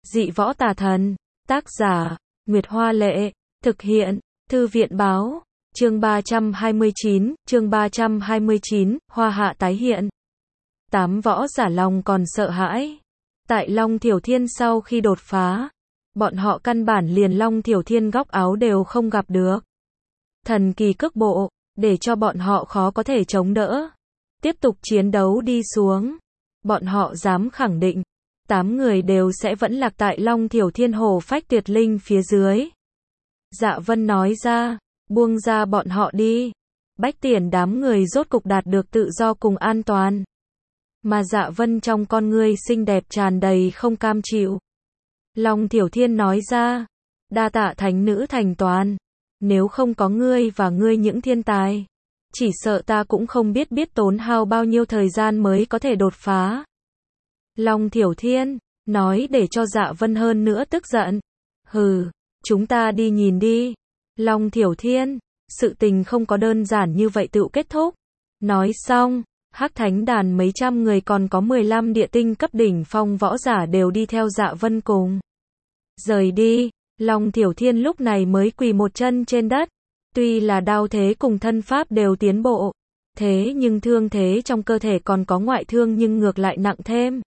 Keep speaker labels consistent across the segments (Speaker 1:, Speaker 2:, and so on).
Speaker 1: Dị võ tà thần. Tác giả, Nguyệt Hoa Lệ. Thực hiện, Thư viện Báo. Chương 329, Hoa Hạ tái hiện. 8 võ giả Long còn sợ hãi. Tại Long Thiểu Thiên sau khi đột phá, bọn họ căn bản liền Long Thiểu Thiên góc áo đều không gặp được. Thần kỳ cước bộ, để cho bọn họ khó có thể chống đỡ. Tiếp tục chiến đấu đi xuống. Bọn họ dám khẳng định, 8 người đều sẽ vẫn lạc tại Long Thiểu Thiên hổ phách tuyệt linh phía dưới. Dạ Vân nói ra, buông ra bọn họ đi. Bách Tiền đám người rốt cục đạt được tự do cùng an toàn. Mà Dạ Vân trong con ngươi xinh đẹp tràn đầy không cam chịu. Long Thiểu Thiên nói ra, đa tạ thánh nữ thành toàn. Nếu không có ngươi và ngươi những thiên tài, chỉ sợ ta cũng không biết tốn hao bao nhiêu thời gian mới có thể đột phá. Long Thiểu Thiên nói để cho Dạ Vân hơn nữa tức giận. Hừ, chúng ta đi nhìn đi. Long Thiểu Thiên, sự tình không có đơn giản như vậy tựu kết thúc. Nói xong, Hắc Thánh Đàn mấy trăm người còn có 15 địa tinh cấp đỉnh phong võ giả đều đi theo Dạ Vân cùng. Rời đi, Long Thiểu Thiên lúc này mới quỳ một chân trên đất. Tuy là đao thế cùng thân pháp đều tiến bộ, thế nhưng thương thế trong cơ thể còn có ngoại thương nhưng ngược lại nặng thêm.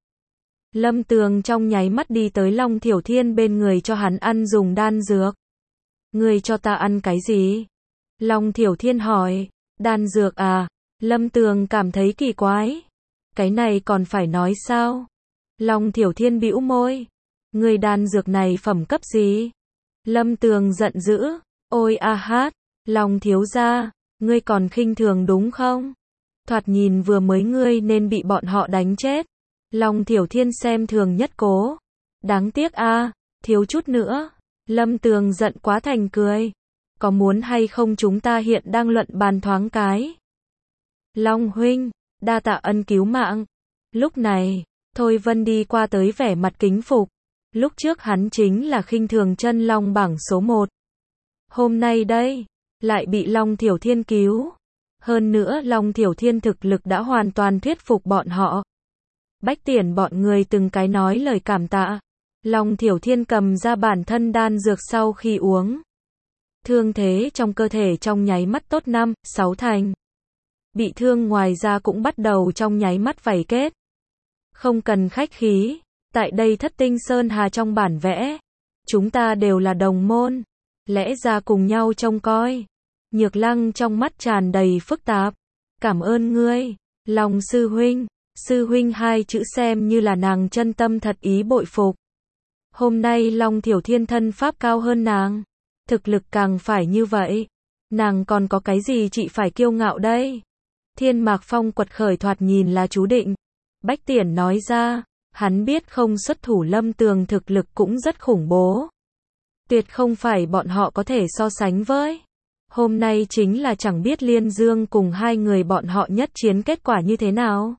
Speaker 1: Lâm Tường trong nháy mắt đi tới Long Thiểu Thiên bên người cho hắn ăn dùng đan dược. Ngươi cho ta ăn cái gì? Long Thiểu Thiên hỏi. Đan dược à? Lâm Tường cảm thấy kỳ quái. Cái này còn phải nói sao? Long Thiểu Thiên bĩu môi. Ngươi đan dược này phẩm cấp gì? Lâm Tường giận dữ. Ôi a hát, Long thiếu gia, ngươi còn khinh thường đúng không? Thoạt nhìn vừa mới ngươi nên bị bọn họ đánh chết. Long Thiểu Thiên xem thường nhất cố. Đáng tiếc a, thiếu chút nữa. Lâm Tường giận quá thành cười. Có muốn hay không chúng ta hiện đang luận bàn thoáng cái? Long huynh, đa tạ ân cứu mạng. Lúc này, Thôi Vân đi qua tới vẻ mặt kính phục. Lúc trước hắn chính là khinh thường chân long bảng số 1. Hôm nay đây, lại bị Long Thiểu Thiên cứu. Hơn nữa Long Thiểu Thiên thực lực đã hoàn toàn thuyết phục bọn họ. Bách Tiền bọn người từng cái nói lời cảm tạ. Long Thiểu Thiên cầm ra bản thân đan dược sau khi uống. Thương thế trong cơ thể trong nháy mắt tốt 5, 6 thành. Bị thương ngoài ra cũng bắt đầu trong nháy mắt vảy kết. Không cần khách khí, tại đây Thất Tinh Sơn Hà trong bản vẽ, chúng ta đều là đồng môn, lẽ ra cùng nhau trông coi. Nhược Lăng trong mắt tràn đầy phức tạp. Cảm ơn ngươi, Long sư huynh hai chữ xem như là nàng chân tâm thật ý bội phục. Hôm nay Long Thiểu Thiên thân pháp cao hơn nàng, thực lực càng phải như vậy, nàng còn có cái gì chị phải kiêu ngạo đây? Thiên Mạc Phong quật khởi thoạt nhìn là chú định. Bách Tiền nói ra, hắn biết không xuất thủ Lâm Tường thực lực cũng rất khủng bố. Tuyệt không phải bọn họ có thể so sánh với. Hôm nay chính là chẳng biết Liên Dương cùng hai người bọn họ nhất chiến kết quả như thế nào.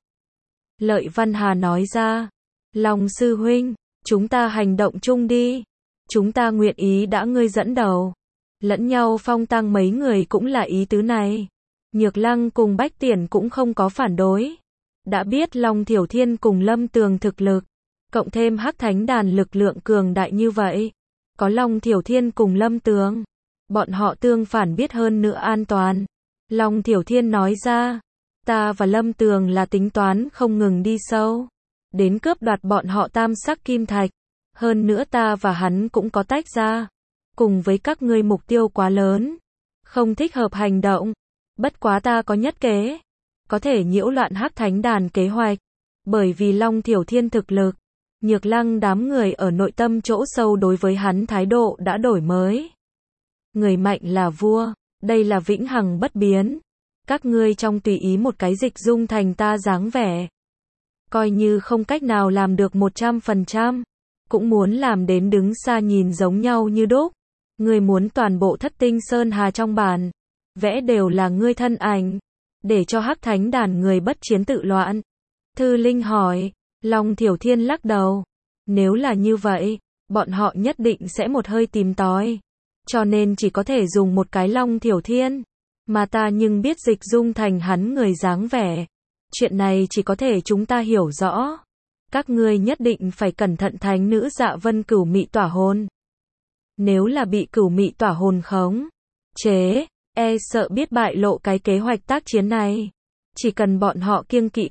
Speaker 1: Lợi Văn Hà nói ra, Long sư huynh, chúng ta hành động chung đi. Chúng ta nguyện ý đã ngươi dẫn đầu. Lẫn nhau phong tăng mấy người cũng là ý tứ này. Nhược Lăng cùng Bách Tiền cũng không có phản đối. Đã biết Long Thiểu Thiên cùng Lâm Tường thực lực, cộng thêm Hắc Thánh Đàn lực lượng cường đại như vậy. Có Long Thiểu Thiên cùng Lâm Tường, bọn họ tương phản biết hơn nữa an toàn. Long Thiểu Thiên nói ra, ta và Lâm Tường là tính toán không ngừng đi sâu, đến cướp đoạt bọn họ tam sắc kim thạch. Hơn nữa ta và hắn cũng có tách ra. Cùng với các ngươi mục tiêu quá lớn, không thích hợp hành động. Bất quá ta có nhất kế, có thể nhiễu loạn Hắc Thánh Đàn kế hoạch. Bởi vì Long Thiểu Thiên thực lực, Nhược Lăng đám người ở nội tâm chỗ sâu đối với hắn thái độ đã đổi mới. Người mạnh là vua, đây là vĩnh hằng bất biến. Các ngươi trong tùy ý một cái dịch dung thành ta dáng vẻ. Coi như không cách nào làm được 100%, cũng muốn làm đến đứng xa nhìn giống nhau như đúc. Ngươi muốn toàn bộ Thất Tinh Sơn Hà trong bản vẽ đều là ngươi thân ảnh, để cho Hắc Thánh Đàn người bất chiến tự loạn. Thư Linh hỏi. Long Thiểu Thiên lắc đầu. Nếu là như vậy, bọn họ nhất định sẽ một hơi tìm tòi. Cho nên chỉ có thể dùng một cái Long Thiểu Thiên. Mà ta nhưng biết dịch dung thành hắn người dáng vẻ. Chuyện này chỉ có thể chúng ta hiểu rõ. Các ngươi nhất định phải cẩn thận thánh nữ Dạ Vân cửu mị tỏa hồn. Nếu là bị cửu mị tỏa hồn khống chế, e sợ biết bại lộ cái kế hoạch tác chiến này. Chỉ cần bọn họ kiêng kỵ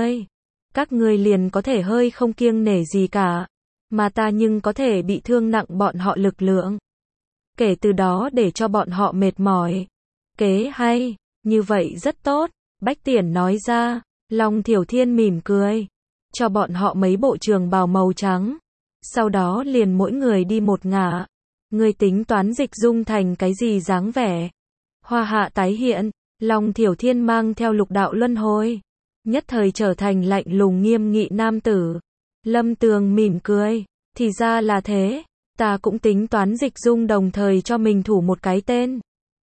Speaker 1: các ngươi liền có thể hơi không kiêng nể gì cả. Mà ta nhưng có thể bị thương nặng bọn họ lực lượng. Kể từ đó để cho bọn họ mệt mỏi. Kế hay, như vậy rất tốt, Bách Tiển nói ra. Long Thiểu Thiên mỉm cười. Cho bọn họ mấy bộ trường bào màu trắng. Sau đó liền mỗi người đi một ngả. Ngươi tính toán dịch dung thành cái gì dáng vẻ? Hoa hạ tái hiện, Long Thiểu Thiên mang theo lục đạo luân hồi. Nhất thời trở thành lạnh lùng nghiêm nghị nam tử. Lâm Tường mỉm cười. Thì ra là thế. Ta cũng tính toán dịch dung đồng thời cho mình thủ một cái tên.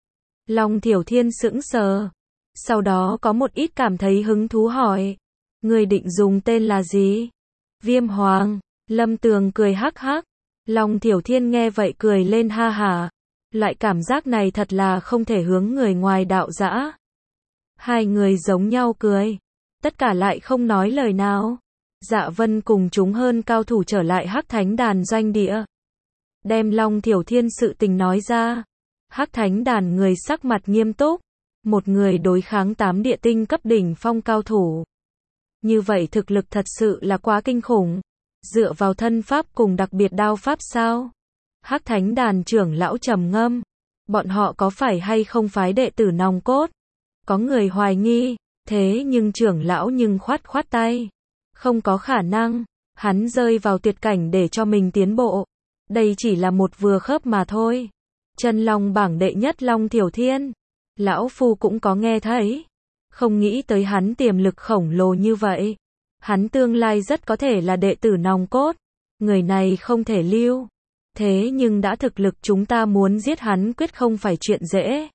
Speaker 1: Long Thiểu Thiên sững sờ. Sau đó có một ít cảm thấy hứng thú hỏi. Người định dùng tên là gì? Viêm Hoàng. Lâm Tường cười hắc hắc. Long Thiểu Thiên nghe vậy cười lên ha hả. Loại cảm giác này thật là không thể hướng người ngoài đạo dã. Hai người giống nhau cười. Tất cả lại không nói lời nào. Dạ Vân cùng chúng hơn cao thủ trở lại Hắc Thánh Đàn doanh địa. Đem Long Thiểu Thiên sự tình nói ra. Hắc Thánh Đàn người sắc mặt nghiêm túc. Một người đối kháng 8 địa tinh cấp đỉnh phong cao thủ. Như vậy thực lực thật sự là quá kinh khủng. Dựa vào thân pháp cùng đặc biệt đao pháp sao? Hắc Thánh Đàn trưởng lão trầm ngâm. Bọn họ có phải hay không phái đệ tử nòng cốt? Có người hoài nghi. Thế nhưng trưởng lão nhưng khoát khoát tay. Không có khả năng. Hắn rơi vào tuyệt cảnh để cho mình tiến bộ. Đây chỉ là một vừa khớp mà thôi. Chân long bảng đệ nhất Long Thiểu Thiên. Lão Phu cũng có nghe thấy. Không nghĩ tới hắn tiềm lực khổng lồ như vậy. Hắn tương lai rất có thể là đệ tử nòng cốt. Người này không thể lưu. Thế nhưng đã thực lực chúng ta muốn giết hắn quyết không phải chuyện dễ.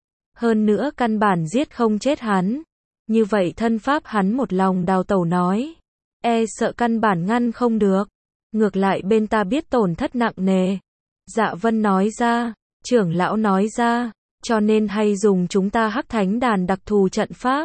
Speaker 1: Hơn nữa căn bản giết không chết hắn. Như vậy thân pháp hắn một lòng đào tẩu nói. E sợ căn bản ngăn không được. Ngược lại bên ta biết tổn thất nặng nề. Dạ Vân nói ra. Trưởng lão nói ra. Cho nên hay dùng chúng ta Hắc Thánh Đàn đặc thù trận pháp.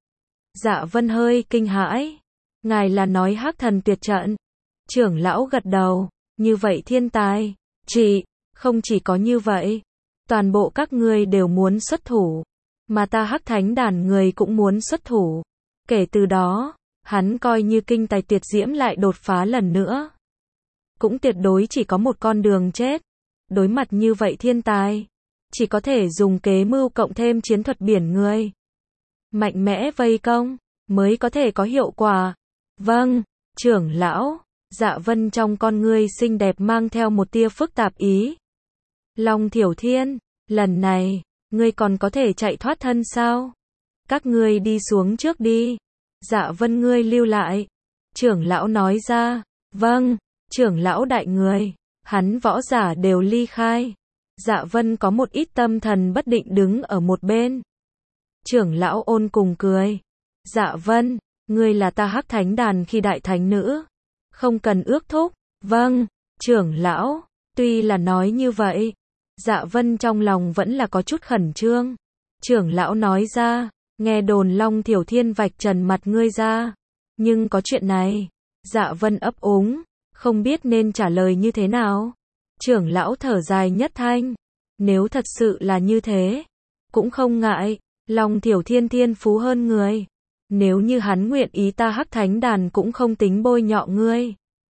Speaker 1: Dạ Vân hơi kinh hãi. Ngài là nói Hắc Thần Tuyệt Trận. Trưởng lão gật đầu. Như vậy thiên tài. Không chỉ có như vậy. Toàn bộ các ngươi đều muốn xuất thủ. Mà ta Hắc Thánh Đàn người cũng muốn xuất thủ. Kể từ đó, hắn coi như kinh tài tuyệt diễm lại đột phá lần nữa. Cũng tuyệt đối chỉ có một con đường chết. Đối mặt như vậy thiên tài. Chỉ có thể dùng kế mưu cộng thêm chiến thuật biển người. Mạnh mẽ vây công. Mới có thể có hiệu quả. Vâng, trưởng lão. Dạ Vân trong con ngươi xinh đẹp mang theo một tia phức tạp ý. Long Thiểu Thiên. Lần này, ngươi còn có thể chạy thoát thân sao? Các ngươi đi xuống trước đi. Dạ Vân ngươi lưu lại. Trưởng lão nói ra. Vâng, trưởng lão đại người. Hắn võ giả đều ly khai. Dạ Vân có một ít tâm thần bất định đứng ở một bên. Trưởng lão ôn cùng cười. Dạ Vân, ngươi là ta Hắc Thánh Đàn khi đại thánh nữ. Không cần ước thúc. Vâng, trưởng lão. Tuy là nói như vậy. Dạ Vân trong lòng vẫn là có chút khẩn trương. Trưởng lão nói ra. Nghe đồn Long Thiểu Thiên vạch trần mặt ngươi ra. Nhưng có chuyện này. Dạ Vân ấp úng. Không biết nên trả lời như thế nào. Trưởng lão thở dài nhất thanh. Nếu thật sự là như thế. Cũng không ngại. Long Thiểu Thiên thiên phú hơn người. Nếu như hắn nguyện ý ta Hắc Thánh Đàn cũng không tính bôi nhọ ngươi.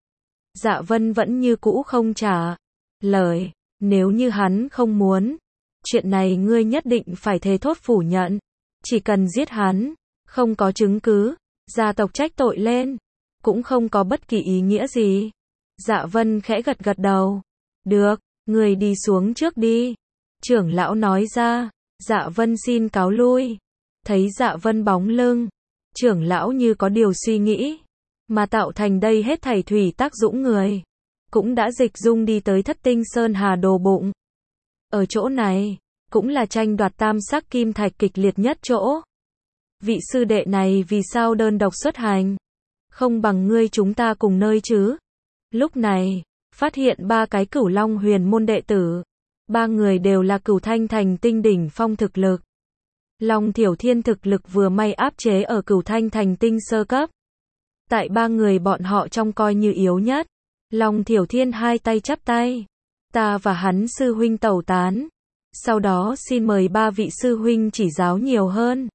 Speaker 1: Dạ Vân vẫn như cũ không trả lời. Nếu như hắn không muốn. Chuyện này ngươi nhất định phải thề thốt phủ nhận. Chỉ cần giết hắn. Không có chứng cứ. Gia tộc trách tội lên. Cũng không có bất kỳ ý nghĩa gì. Dạ Vân khẽ gật gật đầu. Được, người đi xuống trước đi. Trưởng lão nói ra. Dạ Vân xin cáo lui. Thấy Dạ Vân bóng lưng. Trưởng lão như có điều suy nghĩ. Mà tạo thành đây hết thảy thủy tác dũng người. Cũng đã dịch dung đi tới Thất Tinh Sơn Hà Đồ Bụng. Ở chỗ này, cũng là tranh đoạt tam sắc kim thạch kịch liệt nhất chỗ. Vị sư đệ này vì sao đơn độc xuất hành? Không bằng ngươi chúng ta cùng nơi chứ? Lúc này, phát hiện 3 cái Cửu Long Huyền môn đệ tử. 3 người đều là Cửu Thanh Thành tinh đỉnh phong thực lực. Long Thiểu Thiên thực lực vừa may áp chế ở Cửu Thanh Thành tinh sơ cấp. Tại ba người bọn họ trong coi như yếu nhất. Long Thiểu Thiên hai tay chắp tay. Ta và hắn sư huynh tẩu tán. Sau đó xin mời ba vị sư huynh chỉ giáo nhiều hơn.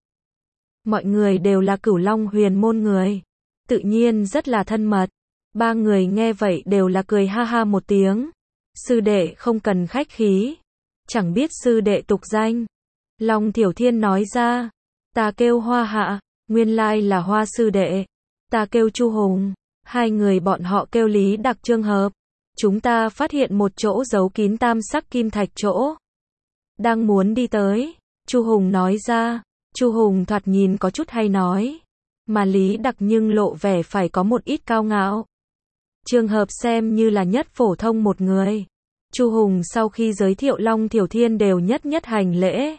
Speaker 1: Mọi người đều là Cửu Long huyền môn người. Tự nhiên rất là thân mật. Ba người nghe vậy đều là cười ha ha một tiếng. Sư đệ không cần khách khí. Chẳng biết sư đệ tục danh. Long Thiểu Thiên nói ra. Ta kêu Hoa Hạ, nguyên lai là Hoa sư đệ. Ta kêu Chu Hùng. Hai người bọn họ kêu Lý Đặc Trương Hợp. Chúng ta phát hiện một chỗ giấu kín tam sắc kim thạch chỗ. Đang muốn đi tới. Chu Hùng nói ra. Chu Hùng thoạt nhìn có chút hay nói. Mà Lý Đặc nhưng lộ vẻ phải có một ít cao ngạo. Trường Hợp xem như là nhất phổ thông một người. Chu Hùng sau khi giới thiệu Long Thiểu Thiên đều nhất nhất hành lễ.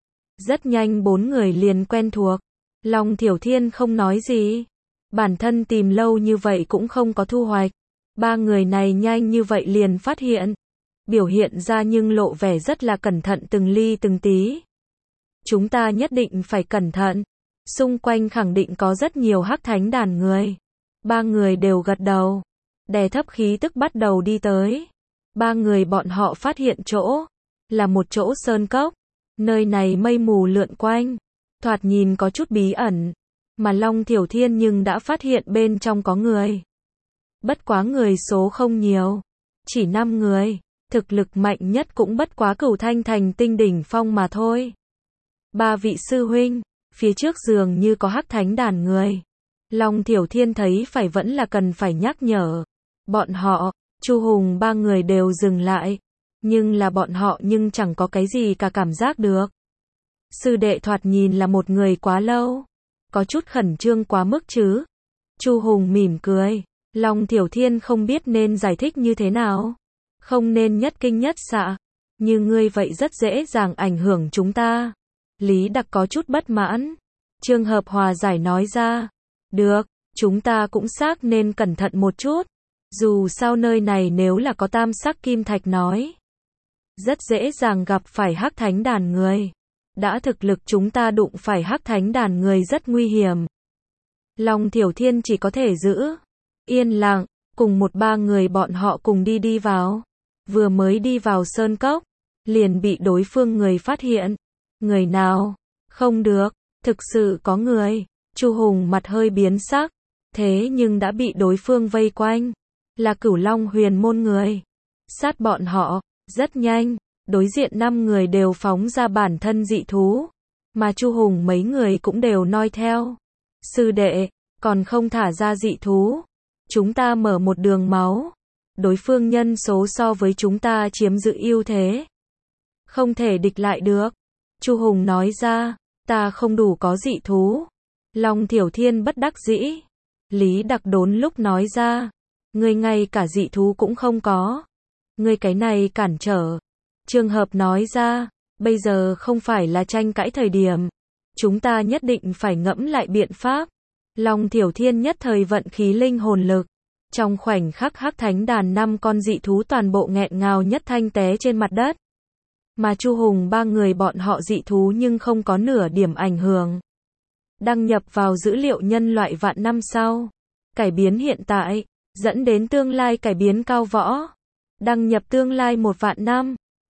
Speaker 1: Rất nhanh bốn người liền quen thuộc. Long Thiểu Thiên không nói gì. Bản thân tìm lâu như vậy cũng không có thu hoạch. Ba người này nhanh như vậy liền phát hiện. Biểu hiện ra nhưng lộ vẻ rất là cẩn thận từng ly từng tí. Chúng ta nhất định phải cẩn thận. Xung quanh khẳng định có rất nhiều hắc thánh đàn người. Ba người đều gật đầu. Đè thấp khí tức bắt đầu đi tới. Ba người bọn họ phát hiện chỗ. Là một chỗ sơn cốc. Nơi này mây mù lượn quanh. Thoạt nhìn có chút bí ẩn. Mà Long Thiểu Thiên nhưng đã phát hiện bên trong có người. Bất quá người số không nhiều. Chỉ 5 người. Thực lực mạnh nhất cũng bất quá Cửu Thanh Thành tinh đỉnh phong mà thôi. Ba vị sư huynh. Phía trước dường như có hắc thánh đàn người. Long Thiểu Thiên thấy phải vẫn là cần phải nhắc nhở. Bọn họ, Chu Hùng ba người đều dừng lại. Nhưng là bọn họ nhưng chẳng có cái gì cả cảm giác được. Sư đệ thoạt nhìn là một người quá lâu. Có chút khẩn trương quá mức chứ. Chu Hùng mỉm cười. Long Thiểu Thiên không biết nên giải thích như thế nào. Không nên nhất kinh nhất xạ. Như ngươi vậy rất dễ dàng ảnh hưởng chúng ta. Lý Đặc có chút bất mãn. Trường Hợp hòa giải nói ra. Được, chúng ta cũng xác nên cẩn thận một chút. Dù sao nơi này nếu là có tam sắc kim thạch nói. Rất dễ dàng gặp phải hắc thánh đàn người. Đã thực lực chúng ta đụng phải hắc thánh đàn người rất nguy hiểm. Long Thiểu Thiên chỉ có thể giữ yên lặng, cùng một ba người bọn họ cùng đi vào. Vừa mới đi vào sơn cốc, liền bị đối phương người phát hiện. Người nào? Không được, thực sự có người. Chu Hùng mặt hơi biến sắc, thế nhưng đã bị đối phương vây quanh. Là Cửu Long huyền môn người. Sát bọn họ, rất nhanh, đối diện 5 người đều phóng ra bản thân dị thú. Mà Chu Hùng mấy người cũng đều noi theo. Sư đệ, còn không thả ra dị thú. Chúng ta mở một đường máu. Đối phương nhân số so với chúng ta chiếm giữ ưu thế. Không thể địch lại được. Chu Hùng nói ra, ta không đủ có dị thú. Long Thiểu Thiên bất đắc dĩ. Lý Đặc đốn lúc nói ra, ngươi ngay cả dị thú cũng không có. Ngươi cái này cản trở. Trường Hợp nói ra, bây giờ không phải là tranh cãi thời điểm. Chúng ta nhất định phải ngẫm lại biện pháp. Long Thiểu Thiên nhất thời vận khí linh hồn lực. Trong khoảnh khắc hắc thánh đàn 5 con dị thú toàn bộ nghẹn ngào nhất thanh té trên mặt đất. Mà Chu Hùng ba người bọn họ dị thú nhưng không có nửa điểm ảnh hưởng. Đăng nhập vào dữ liệu nhân loại vạn năm sau. Cải biến hiện tại, dẫn đến tương lai cải biến cao võ. Đăng nhập tương lai 1 vạn năm.